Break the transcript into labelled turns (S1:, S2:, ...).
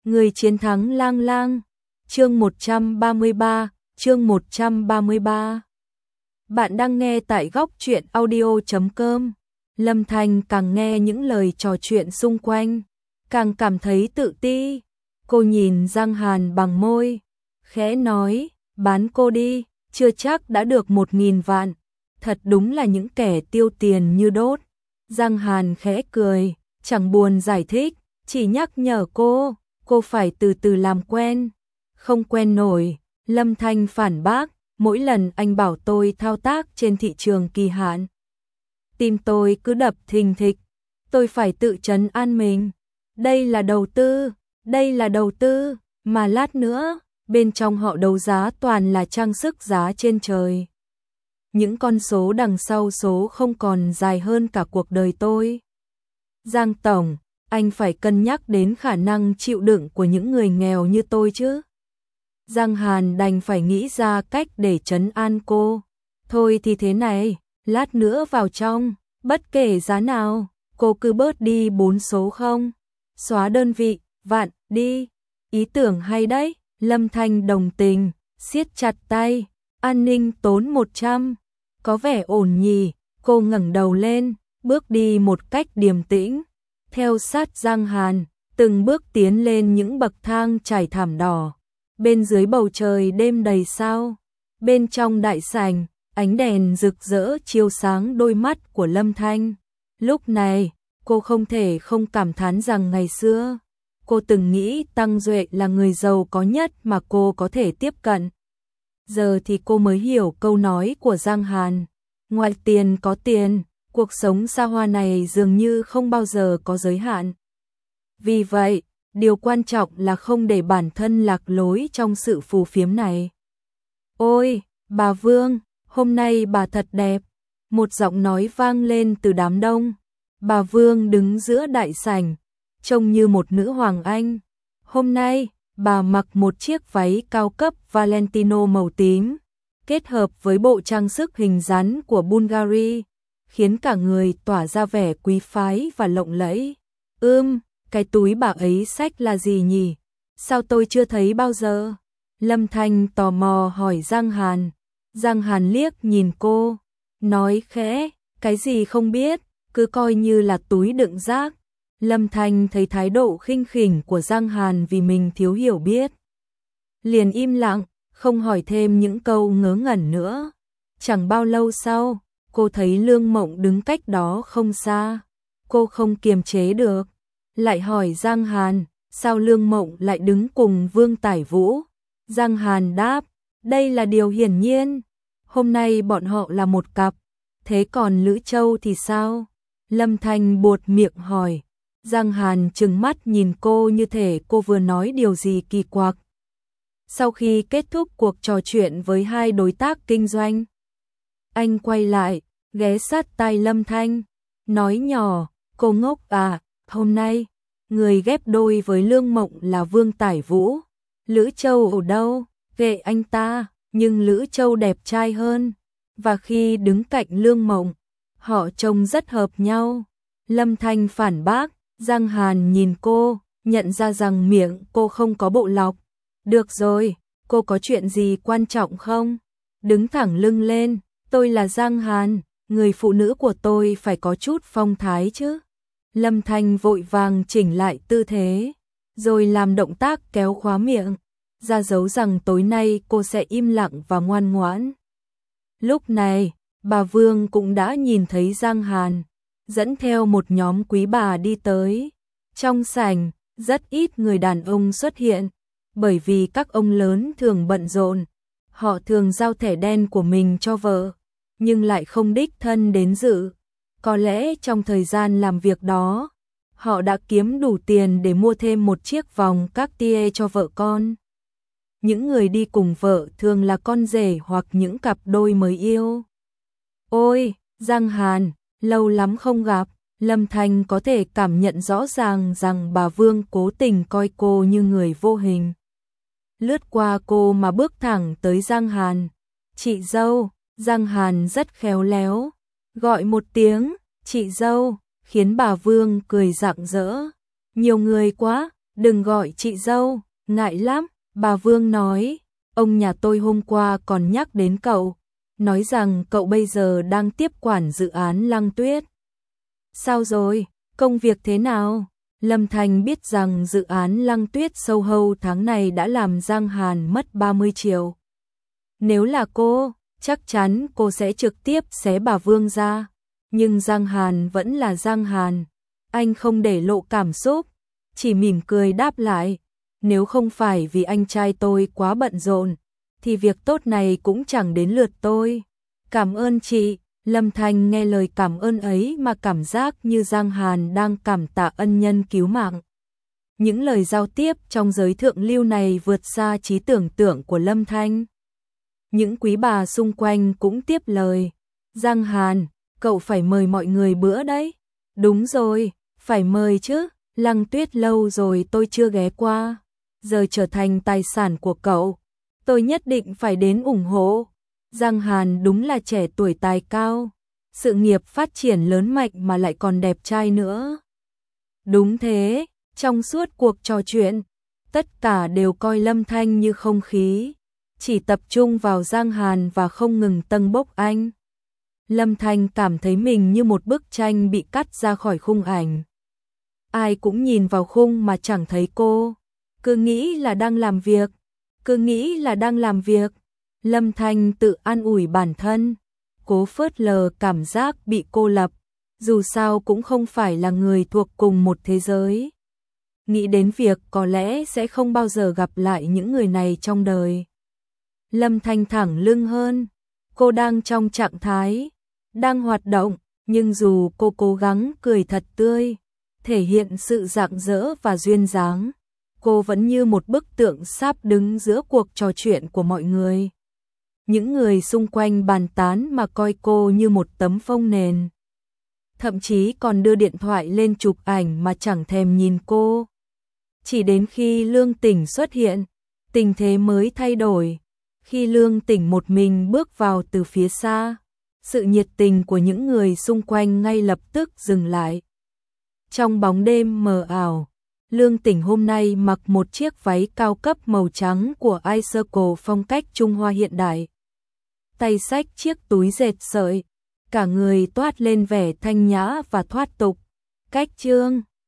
S1: Người chiến thắng lang lang. Chương 133, chương 133. Bạn đang nghe tại góc truyện audio.com. Lâm Thanh càng nghe những lời trò chuyện xung quanh, càng cảm thấy tự ti. Cô nhìn Giang Hàn bằng môi, khẽ nói, bán cô đi, chưa chắc đã được 1.000 vạn. Thật đúng là những kẻ tiêu tiền như đốt. Giang Hàn khẽ cười, chẳng buồn giải thích, chỉ nhắc nhở cô phải từ từ làm quen. Không quen nổi, Lâm Thanh phản bác, mỗi lần anh bảo tôi thao tác trên thị trường kỳ hạn, tim tôi cứ đập thình thịch, tôi phải tự trấn an mình. Đây là đầu tư, mà lát nữa, bên trong họ đấu giá toàn là trang sức giá trên trời. Những con số đằng sau số không còn dài hơn cả cuộc đời tôi. Giang Tổng, anh phải cân nhắc đến khả năng chịu đựng của những người nghèo như tôi chứ. Giang Hàn đành phải nghĩ ra cách để trấn an cô. Thôi thì thế này, lát nữa vào trong, bất kể giá nào, cô cứ bớt đi 4 số không. Xóa đơn vị, vạn, đi. Ý tưởng hay đấy, Lâm Thanh đồng tình, siết chặt tay, an ninh tốn 100. Có vẻ ổn nhỉ, cô ngẩng đầu lên, bước đi một cách điềm tĩnh. Theo sát Giang Hàn, từng bước tiến lên những bậc thang trải thảm đỏ. Bên dưới bầu trời đêm đầy sao, bên trong đại sảnh, ánh đèn rực rỡ chiếu sáng đôi mắt của Lâm Thanh. Lúc này, cô không thể không cảm thán rằng ngày xưa, cô từng nghĩ Tăng Duệ là người giàu có nhất mà cô có thể tiếp cận. Giờ thì cô mới hiểu câu nói của Giang Hàn. Ngoài tiền có tiền, cuộc sống xa hoa này dường như không bao giờ có giới hạn. Vì vậy, điều quan trọng là không để bản thân lạc lối trong sự phù phiếm này. Ôi, bà Vương, hôm nay bà thật đẹp. Một giọng nói vang lên từ đám đông. Bà Vương đứng giữa đại sảnh, trông như một nữ hoàng Anh. Hôm nay, bà mặc một chiếc váy cao cấp Valentino màu tím, kết hợp với bộ trang sức hình rắn của Bulgari, khiến cả người tỏa ra vẻ quý phái và lộng lẫy. Cái túi bà ấy xách là gì nhỉ? Sao tôi chưa thấy bao giờ? Lâm Thanh tò mò hỏi Giang Hàn. Giang Hàn liếc nhìn cô, nói khẽ, cái gì không biết, cứ coi như là túi đựng rác. Lâm Thanh thấy thái độ khinh khỉnh của Giang Hàn vì mình thiếu hiểu biết, liền im lặng, không hỏi thêm những câu ngớ ngẩn nữa. Chẳng bao lâu sau, cô thấy Lương Mộng đứng cách đó không xa. Cô không kiềm chế được, lại hỏi Giang Hàn, sao Lương Mộng lại đứng cùng Vương Tải Vũ? Giang Hàn đáp, đây là điều hiển nhiên, hôm nay bọn họ là một cặp, thế còn Lữ Châu thì sao? Lâm Thanh buột miệng hỏi. Giang Hàn trừng mắt nhìn cô như thể cô vừa nói điều gì kỳ quặc. Sau khi kết thúc cuộc trò chuyện với hai đối tác kinh doanh, anh quay lại, ghé sát tai Lâm Thanh, nói nhỏ, cô ngốc à, hôm nay, người ghép đôi với Lương Mộng là Vương Tải Vũ. Lữ Châu ở đâu? Kệ anh ta, nhưng Lữ Châu đẹp trai hơn. Và khi đứng cạnh Lương Mộng, họ trông rất hợp nhau. Lâm Thanh phản bác. Giang Hàn nhìn cô, nhận ra rằng miệng cô không có bộ lọc. Được rồi, cô có chuyện gì quan trọng không? Đứng thẳng lưng lên, tôi là Giang Hàn, người phụ nữ của tôi phải có chút phong thái chứ. Lâm Thanh vội vàng chỉnh lại tư thế, rồi làm động tác kéo khóa miệng, ra dấu rằng tối nay cô sẽ im lặng và ngoan ngoãn. Lúc này, bà Vương cũng đã nhìn thấy Giang Hàn, dẫn theo một nhóm quý bà đi tới. Trong sảnh, rất ít người đàn ông xuất hiện, bởi vì các ông lớn thường bận rộn. Họ thường giao thẻ đen của mình cho vợ, nhưng lại không đích thân đến dự. Có lẽ trong thời gian làm việc đó, họ đã kiếm đủ tiền để mua thêm một chiếc vòng Cartier cho vợ con. Những người đi cùng vợ thường là con rể hoặc những cặp đôi mới yêu. Ôi, Giang Hàn, lâu lắm không gặp. Lâm Thanh có thể cảm nhận rõ ràng rằng bà Vương cố tình coi cô như người vô hình. Lướt qua cô mà bước thẳng tới Giang Hàn. Chị dâu. Giang Hàn rất khéo léo, gọi một tiếng, chị dâu, khiến bà Vương cười rạng rỡ. Nhiều người quá, Đừng gọi chị dâu, ngại lắm, bà Vương nói. Ông nhà tôi hôm qua còn nhắc đến cậu, nói rằng cậu bây giờ đang tiếp quản dự án Lăng Tuyết. Sao rồi, công việc thế nào? Lâm Thành biết rằng dự án Lăng Tuyết Soho tháng này đã làm Giang Hàn mất 30 triệu. Nếu là cô, chắc chắn cô sẽ trực tiếp xé bà Vương ra. Nhưng Giang Hàn vẫn là Giang Hàn. Anh không để lộ cảm xúc, chỉ mỉm cười đáp lại. Nếu không phải vì anh trai tôi quá bận rộn, thì việc tốt này cũng chẳng đến lượt tôi. Cảm ơn chị. Lâm Thành nghe lời cảm ơn ấy mà cảm giác như Giang Hàn đang cảm tạ ân nhân cứu mạng. Những lời giao tiếp trong giới thượng lưu này vượt xa trí tưởng tượng của Lâm Thanh. Những quý bà xung quanh cũng tiếp lời. Giang Hàn, cậu phải mời mọi người bữa đấy. Đúng rồi, phải mời chứ, Lăng Tuyết lâu rồi tôi chưa ghé qua. Giờ trở thành tài sản của cậu, tôi nhất định phải đến ủng hộ. Giang Hàn đúng là trẻ tuổi tài cao, sự nghiệp phát triển lớn mạnh mà lại còn đẹp trai nữa. Đúng thế, trong suốt cuộc trò chuyện, tất cả đều coi Lâm Thanh như không khí, chỉ tập trung vào Giang Hàn và không ngừng tâng bốc anh. Lâm Thanh cảm thấy mình như một bức tranh bị cắt ra khỏi khung ảnh. Ai cũng nhìn vào khung mà chẳng thấy cô, cứ nghĩ là đang làm việc. Lâm Thanh tự an ủi bản thân, cố phớt lờ cảm giác bị cô lập, dù sao cũng không phải là người thuộc cùng một thế giới. Nghĩ đến việc có lẽ sẽ không bao giờ gặp lại những người này trong đời. Lâm Thanh thẳng lưng hơn, cô đang trong trạng thái, đang hoạt động, nhưng dù cô cố gắng cười thật tươi, thể hiện sự rạng rỡ và duyên dáng, cô vẫn như một bức tượng sáp đứng giữa cuộc trò chuyện của mọi người. Những người xung quanh bàn tán mà coi cô như một tấm phông nền. Thậm chí còn đưa điện thoại lên chụp ảnh mà chẳng thèm nhìn cô. Chỉ đến khi Lương Tỉnh xuất hiện, tình thế mới thay đổi. Khi Lương Tỉnh một mình bước vào từ phía xa, sự nhiệt tình của những người xung quanh ngay lập tức dừng lại. Trong bóng đêm mờ ảo, Lương Tỉnh hôm nay mặc một chiếc váy cao cấp màu trắng của iCircle phong cách Trung Hoa hiện đại. Tay xách chiếc túi dệt sợi, cả người toát lên vẻ thanh nhã và thoát tục. Cách chương